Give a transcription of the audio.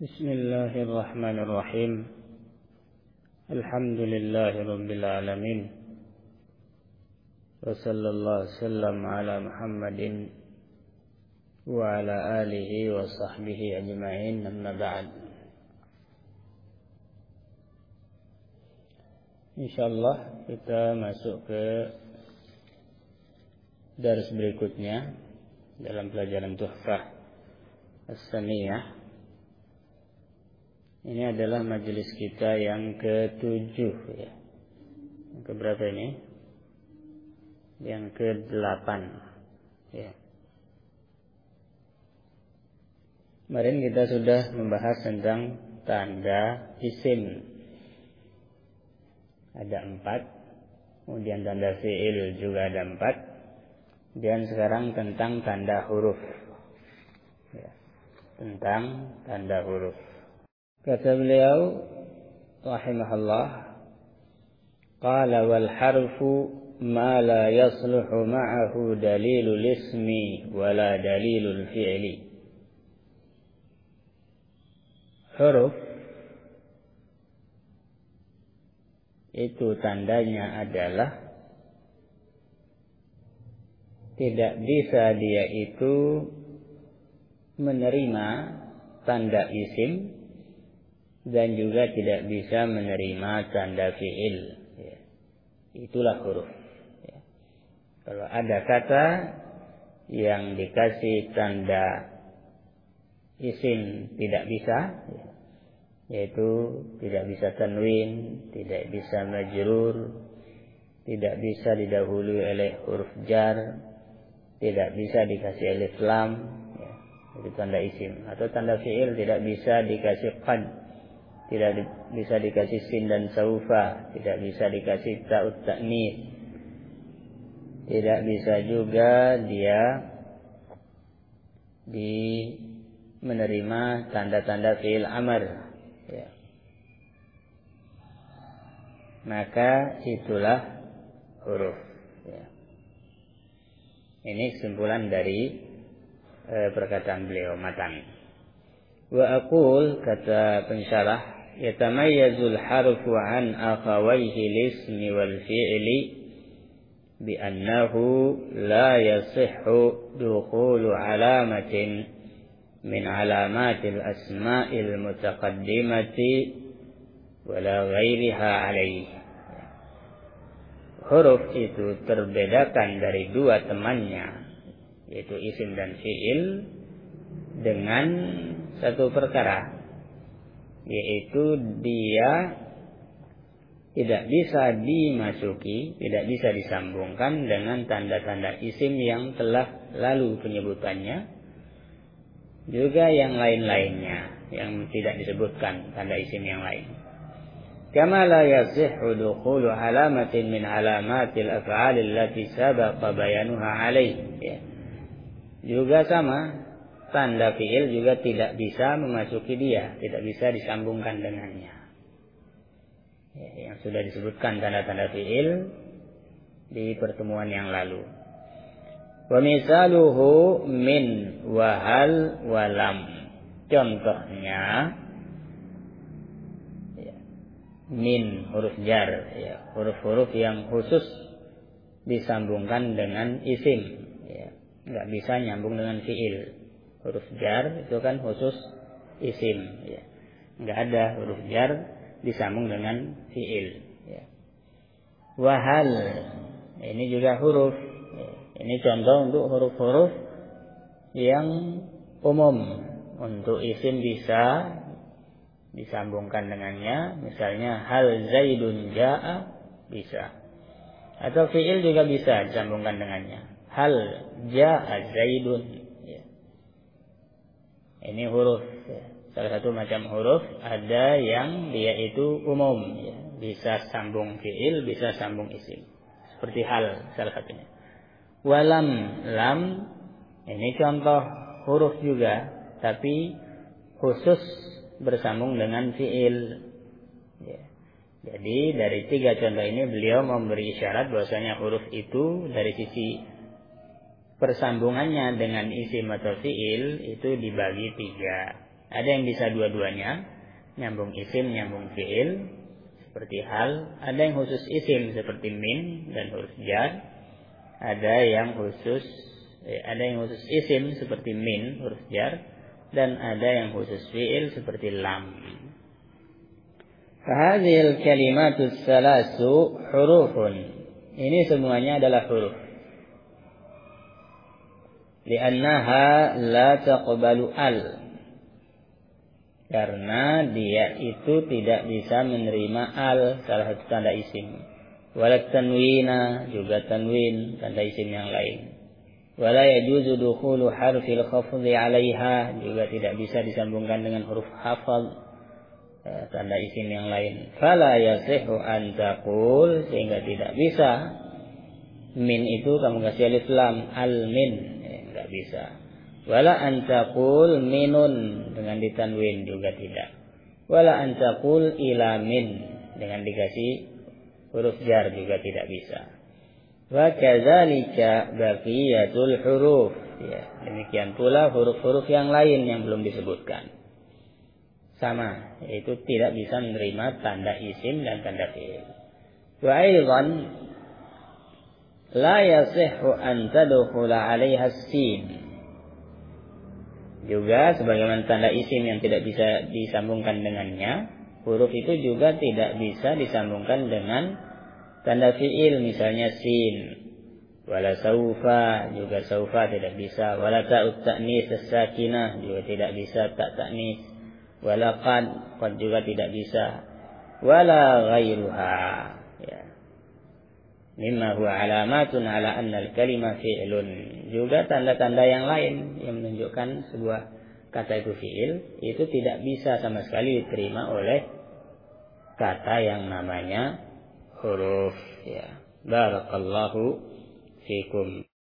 Bismillahirrahmanirrahim. Alhamdulillahirabbil alamin. Wa sallallahu wasallam ala Muhammadin wa ala alihi wa sahbihi ajma'in. Amma ba'd. Insyaallah kita masuk ke dars berikutnya dalam pelajaran Tuhfah As-Saniyah. Ini adalah majelis kita yang ke-7 ya. Yang keberapa ini? Yang ke-8 ya. Kemarin kita sudah membahas tentang tanda isim. Ada 4. Kemudian tanda fi'il juga ada 4. Dan sekarang tentang tanda huruf ya. Tentang tanda huruf. Kata beliau rahimahullah, qala wal harfu ma la yasluhu ma'ahu dalilul ismi wala dalilul fi'li. Huruf itu tandanya adalah tidak bisa dia itu menerima tanda isim dan juga tidak bisa menerima tanda fi'il ya. Itulah huruf ya. Kalau ada kata yang dikasih tanda isim tidak bisa ya, yaitu tidak bisa tanwin, tidak bisa majrur, tidak bisa didahului oleh huruf jar, tidak bisa dikasih alif lam ya, itu tanda isim. Atau tanda fi'il tidak bisa dikasih qad, tidak bisa dikasih sin dan saufa, tidak bisa dikasih ta'ut ta'nis, tidak bisa juga dia menerima tanda-tanda fi'il amr ya. Maka itulah huruf ya. Ini kesimpulan dari perkataan beliau matan. Wa aqul, kata pensyarah, yatamayyazul harfu an akhawayhi al-ismi wal fi'li bi annahu la yasihhu dukhulu alamatin min alamatil asma'il mutaqaddimati wala ghairiha alaihi. Huruf itu terbedakan dari dua temannya, yaitu isim dan fi'il, dengan satu perkara, yaitu dia tidak bisa dimasuki, tidak bisa disambungkan dengan tanda-tanda isim yang telah lalu penyebutannya, juga yang lain-lainnya yang tidak disebutkan tanda isim yang lain. Kama la yasihhu dukhulu alamatin min alamatil af'al allati sabaqa bayanuha alaih ya. Juga sama, tanda fi'il juga tidak bisa memasuki dia, tidak bisa disambungkan dengannya ya, yang sudah disebutkan tanda-tanda fi'il di pertemuan yang lalu. Wa misaluhu min wa hal wa lam. Contohnya ya, min huruf jar ya, huruf-huruf yang khusus disambungkan dengan isim ya, enggak bisa nyambung dengan fi'il. Huruf jar itu kan khusus isim ya. Enggak ada huruf jar disambung dengan fi'il ya. Wahal, ini juga huruf ya. Ini contoh untuk huruf-huruf yang umum. Untuk isim bisa disambungkan dengannya, misalnya hal zaidun ja'a bisa. Atau fi'il juga bisa disambungkan dengannya, hal ja'a zaidun. Ini huruf ya. Salah satu macam huruf ada yang dia itu umum ya. Bisa sambung fi'il, bisa sambung isim. Seperti hal salah satunya. Walam, lam, ini contoh huruf juga, tapi khusus bersambung dengan fi'il ya. Jadi dari 3 contoh ini beliau memberi isyarat bahwasanya huruf itu dari sisi persambungannya dengan isim atau fiil itu dibagi 3. Ada yang bisa dua-duanya, nyambung isim, nyambung fi'il, seperti hal. Ada yang khusus isim seperti min dan huruf jar. Ada yang khusus isim seperti min, huruf jar, dan ada yang khusus fi'il seperti lam. Fahadhil kalimatus salasu hurufun. Ini semuanya adalah huruf. Li'annaha la taqbalu al. Karena dia itu tidak bisa menerima al, salah satu tanda isim. Walat tanwina, juga tanwin, tanda isim yang lain. Wala yajuzu dukhulu harfil khafdhi 'alaiha, juga tidak bisa disambungkan dengan huruf hafadh, tanda isim yang lain. Fala yasihu an taqul, sehingga tidak bisa min itu kamu kasih alif lam, al min, enggak bisa. Wala an taqul minun, dengan ditanwin juga tidak. Wala an taqul ila min, dengan dikasih huruf jar juga tidak bisa. Wa kadzalika baqiyatul huruf, ya, demikian pula huruf-huruf yang lain yang belum disebutkan. Sama, yaitu tidak bisa menerima tanda isim dan tanda fi'il. Wa aidan la yasihhu an tadkhula 'alaiha sin. Juga sebagaimana tanda isim yang tidak bisa disambungkan dengannya, huruf itu juga tidak bisa disambungkan dengan tanda fi'il, misalnya sin. Wala saufa, juga saufa tidak bisa. Wala ta'ut ta'nis as-sakinah, juga tidak bisa tak ta'nis. Wala qad juga tidak bisa. Wala ghairuha, ya. Mimma huwa alamatun ala anna al-kalima fi'lun. Juga tanda-tanda yang lain yang menunjukkan sebuah kata itu fi'il, itu tidak bisa sama sekali diterima oleh kata yang namanya huruf, ya. Barakallahu fikum.